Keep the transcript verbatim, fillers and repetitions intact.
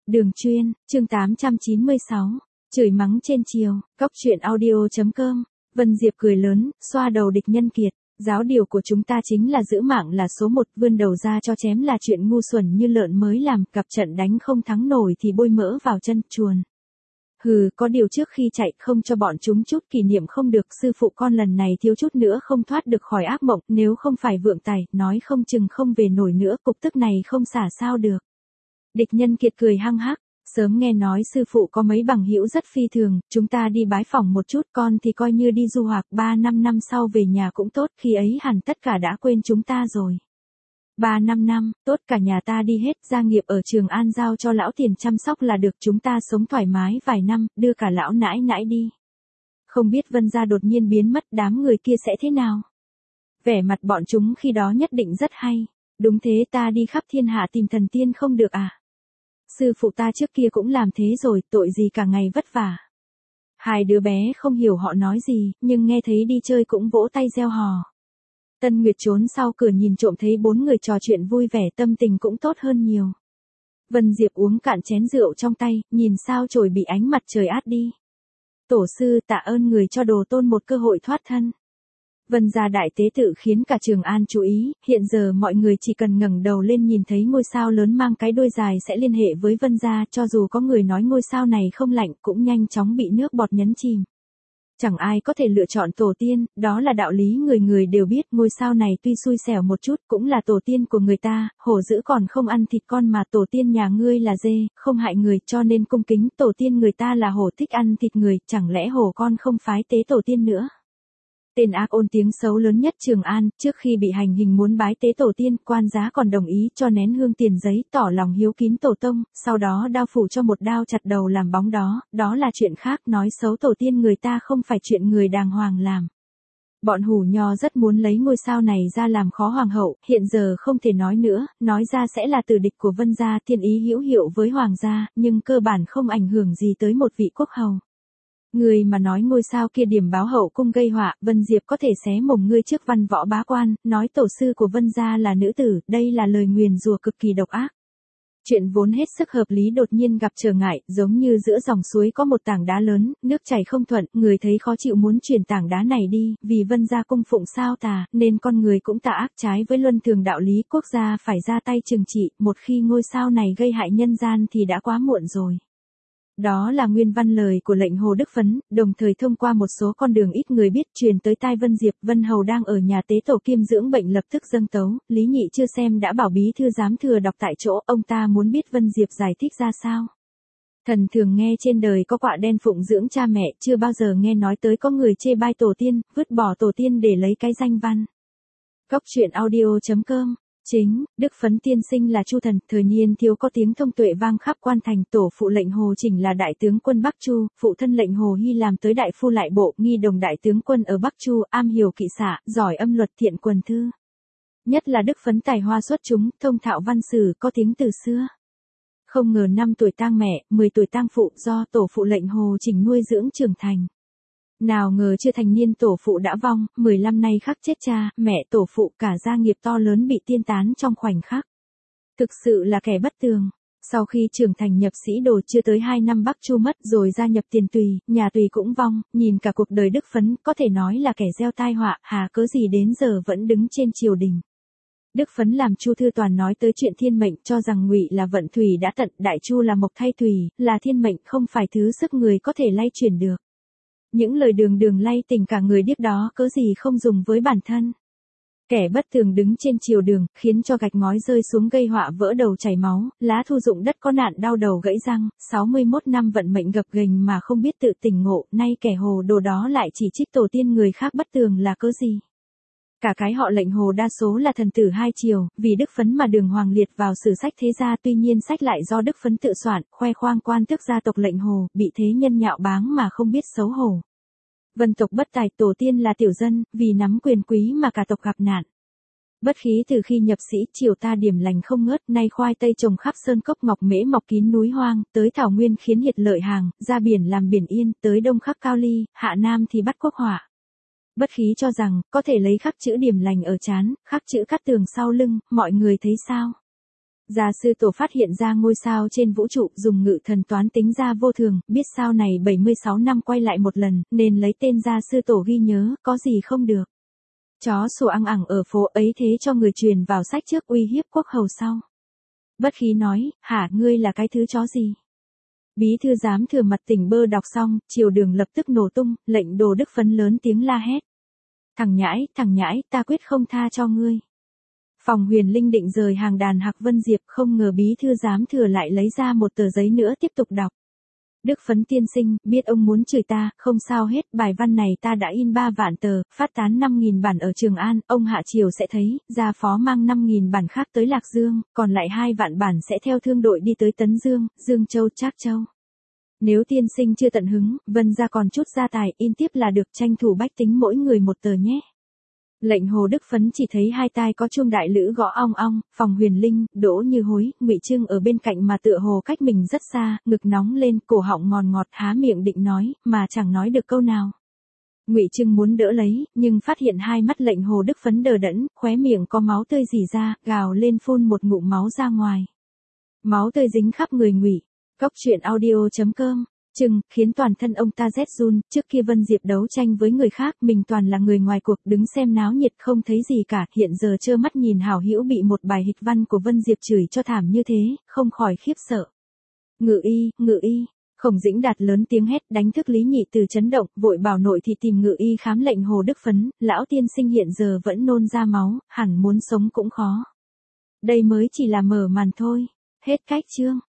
Đường chuyên, chương tám trăm chín mươi sáu, chửi mắng trên chiều, cóc truyện audio chấm com. Vân Diệp cười lớn, xoa đầu địch nhân kiệt. Giáo điều của chúng ta chính là giữ mạng là số một, vươn đầu ra cho chém là chuyện ngu xuẩn như lợn mới làm, gặp trận đánh không thắng nổi thì bôi mỡ vào chân chuồn. Hừ, có điều trước khi chạy không cho bọn chúng chút kỷ niệm không được, sư phụ con lần này thiếu chút nữa không thoát được khỏi ác mộng, nếu không phải vượng tài, nói không chừng không về nổi nữa, cục tức này không xả sao được. Địch nhân kiệt cười hăng hắc, sớm nghe nói sư phụ có mấy bằng hữu rất phi thường, chúng ta đi bái phỏng một chút, con thì coi như đi du học ba năm năm sau về nhà cũng tốt, khi ấy hẳn tất cả đã quên chúng ta rồi. ba năm năm, tốt cả nhà ta đi hết, gia nghiệp ở Trường An giao cho lão tiền chăm sóc là được, chúng ta sống thoải mái vài năm, đưa cả lão nãi nãi đi. Không biết Vân gia đột nhiên biến mất, đám người kia sẽ thế nào? Vẻ mặt bọn chúng khi đó nhất định rất hay. Đúng thế, ta đi khắp thiên hạ tìm thần tiên không được à? Sư phụ ta trước kia cũng làm thế rồi, tội gì cả ngày vất vả. Hai đứa bé không hiểu họ nói gì, nhưng nghe thấy đi chơi cũng vỗ tay reo hò. Tân Nguyệt trốn sau cửa nhìn trộm thấy bốn người trò chuyện vui vẻ, tâm tình cũng tốt hơn nhiều. Vân Diệp uống cạn chén rượu trong tay, nhìn sao chổi bị ánh mặt trời át đi. Tổ sư tạ ơn người cho đồ tôn một cơ hội thoát thân. Vân gia đại tế tự khiến cả Trường An chú ý, hiện giờ mọi người chỉ cần ngẩng đầu lên nhìn thấy ngôi sao lớn mang cái đuôi dài sẽ liên hệ với Vân gia, cho dù có người nói ngôi sao này không lạnh cũng nhanh chóng bị nước bọt nhấn chìm. Chẳng ai có thể lựa chọn tổ tiên, đó là đạo lý người người đều biết, ngôi sao này tuy xui xẻo một chút cũng là tổ tiên của người ta, hổ dữ còn không ăn thịt con mà, tổ tiên nhà ngươi là dê, không hại người, cho nên cung kính, tổ tiên người ta là hổ thích ăn thịt người, chẳng lẽ hổ con không phái tế tổ tiên nữa? Tên ác ôn tiếng xấu lớn nhất Trường An, trước khi bị hành hình muốn bái tế tổ tiên, quan giá còn đồng ý cho nén hương tiền giấy tỏ lòng hiếu kính tổ tông, sau đó đao phủ cho một đao chặt đầu làm bóng đó, đó là chuyện khác, nói xấu tổ tiên người ta không phải chuyện người đàng hoàng làm. Bọn hủ nho rất muốn lấy ngôi sao này ra làm khó hoàng hậu, hiện giờ không thể nói nữa, nói ra sẽ là tử địch của Vân gia, thiên ý hữu hiệu với hoàng gia, nhưng cơ bản không ảnh hưởng gì tới một vị quốc hầu. Người mà nói ngôi sao kia điểm báo hậu cung gây họa, Vân Diệp có thể xé mồm ngươi trước văn võ bá quan, nói tổ sư của Vân gia là nữ tử, đây là lời nguyền rủa cực kỳ độc ác. Chuyện vốn hết sức hợp lý đột nhiên gặp trở ngại, giống như giữa dòng suối có một tảng đá lớn, nước chảy không thuận, người thấy khó chịu muốn chuyển tảng đá này đi, vì Vân gia cung phụng sao tà, nên con người cũng tà ác, trái với luân thường đạo lý, quốc gia phải ra tay trừng trị, một khi ngôi sao này gây hại nhân gian thì đã quá muộn rồi. Đó là nguyên văn lời của lệnh Hồ Đức Phấn, đồng thời thông qua một số con đường ít người biết truyền tới tai Vân Diệp. Vân Hầu đang ở nhà tế tổ kiêm dưỡng bệnh lập tức dâng tấu, Lý Nhị chưa xem đã bảo bí thư giám thừa đọc tại chỗ, ông ta muốn biết Vân Diệp giải thích ra sao. Thần thường nghe trên đời có quạ đen phụng dưỡng cha mẹ, chưa bao giờ nghe nói tới có người chê bai tổ tiên, vứt bỏ tổ tiên để lấy cái danh văn. Cóc truyện audio chấm com. Chính, Đức Phấn tiên sinh là Chu thần, thời niên thiếu có tiếng thông tuệ vang khắp quan thành, tổ phụ lệnh Hồ Chỉnh là đại tướng quân Bắc Chu, phụ thân lệnh Hồ Hy làm tới đại phu lại bộ, nghi đồng đại tướng quân ở Bắc Chu, am hiểu kỵ xạ, giỏi âm luật thiện quần thư. Nhất là Đức Phấn tài hoa xuất chúng, thông thạo văn sử, có tiếng từ xưa. Không ngờ năm tuổi tang mẹ, mười tuổi tang phụ, do tổ phụ lệnh Hồ Chỉnh nuôi dưỡng trưởng thành. Nào ngờ chưa thành niên tổ phụ đã vong, mười lăm nay khắc chết cha, mẹ tổ phụ, cả gia nghiệp to lớn bị tiên tán trong khoảnh khắc. Thực sự là kẻ bất tường. Sau khi trưởng thành nhập sĩ đồ chưa tới hai năm Bắc Chu mất rồi gia nhập Tiền Tùy, nhà Tùy cũng vong, nhìn cả cuộc đời Đức Phấn có thể nói là kẻ gieo tai họa, hà cớ gì đến giờ vẫn đứng trên triều đình. Đức Phấn làm Chu Thư Toàn nói tới chuyện thiên mệnh, cho rằng Ngụy là vận thủy đã tận, Đại Chu là mộc thay thủy, là thiên mệnh, không phải thứ sức người có thể lay chuyển được. Những lời đường đường lay tình cả người điếc đó cớ gì không dùng với bản thân. Kẻ bất tường đứng trên chiều đường, khiến cho gạch ngói rơi xuống gây họa vỡ đầu chảy máu, lá thu dụng đất có nạn đau đầu gãy răng, sáu mươi mốt năm vận mệnh gập ghềnh mà không biết tự tỉnh ngộ, nay kẻ hồ đồ đó lại chỉ trích tổ tiên người khác bất tường là cớ gì. Cả cái họ lệnh Hồ đa số là thần tử hai triều, vì Đức Phấn mà đường hoàng liệt vào sử sách thế gia, tuy nhiên sách lại do Đức Phấn tự soạn, khoe khoang quan tước gia tộc lệnh Hồ, bị thế nhân nhạo báng mà không biết xấu hổ. Vân tộc bất tài, tổ tiên là tiểu dân, vì nắm quyền quý mà cả tộc gặp nạn. Bất khí từ khi nhập sĩ, triều ta điểm lành không ngớt, nay khoai tây trồng khắp sơn cốc, ngọc mễ mọc kín núi hoang, tới thảo nguyên khiến hiệt lợi hàng, ra biển làm biển yên, tới đông khắc cao ly, hạ nam thì bắt quốc hỏa. Bất khí cho rằng, có thể lấy khắc chữ điểm lành ở trán, khắc chữ cắt tường sau lưng, mọi người thấy sao? Gia sư tổ phát hiện ra ngôi sao trên vũ trụ, dùng ngự thần toán tính ra vô thường, biết sao này bảy mươi sáu năm quay lại một lần, nên lấy tên gia sư tổ ghi nhớ, có gì không được. Chó sủa ăng ẳng ở phố ấy thế cho người truyền vào sách trước uy hiếp quốc hầu sau. Bất khí nói, hả ngươi là cái thứ chó gì? Bí thư giám thừa mặt tỉnh bơ đọc xong, triều đường lập tức nổ tung, lệnh Đồ Đức Phấn lớn tiếng la hét. Thằng nhãi, thằng nhãi, ta quyết không tha cho ngươi. Phòng Huyền Linh định rời hàng đàn Hạc Vân Diệp, không ngờ bí thư giám thừa lại lấy ra một tờ giấy nữa tiếp tục đọc. Đức Phấn tiên sinh, biết ông muốn chửi ta, không sao hết, bài văn này ta đã in ba vạn tờ, phát tán năm nghìn bản ở Trường An, ông hạ triều sẽ thấy, gia phó mang năm nghìn bản khác tới Lạc Dương, còn lại hai vạn bản sẽ theo thương đội đi tới Tấn Dương, Dương Châu, Trác Châu. Nếu tiên sinh chưa tận hứng, Vân gia còn chút gia tài, in tiếp là được, tranh thủ bách tính mỗi người một tờ nhé. Lệnh Hồ Đức Phấn chỉ thấy hai tai có chuông đại lữ gõ ong ong, Phòng Huyền Linh, Đỗ Như Hối, Ngụy Trưng ở bên cạnh mà tựa hồ cách mình rất xa, ngực nóng lên, cổ họng ngòn ngọt, há miệng định nói, mà chẳng nói được câu nào. Ngụy Trưng muốn đỡ lấy, nhưng phát hiện hai mắt lệnh Hồ Đức Phấn đờ đẫn, khóe miệng có máu tươi rỉ ra, gào lên phun một ngụm máu ra ngoài. Máu tươi dính khắp người Ngụy. Cốc truyện audio chấm com. Trừng, khiến toàn thân ông ta rét run, trước kia Vân Diệp đấu tranh với người khác, mình toàn là người ngoài cuộc, đứng xem náo nhiệt không thấy gì cả, hiện giờ trơ mắt nhìn hảo hữu bị một bài hịch văn của Vân Diệp chửi cho thảm như thế, không khỏi khiếp sợ. Ngự y, ngự y, Khổng Dĩnh Đạt lớn tiếng hét, đánh thức Lý Nhị Từ chấn động, vội bảo nội thì tìm ngự y khám lệnh Hồ Đức Phấn, lão tiên sinh hiện giờ vẫn nôn ra máu, hẳn muốn sống cũng khó. Đây mới chỉ là mở màn thôi. Hết cách chương.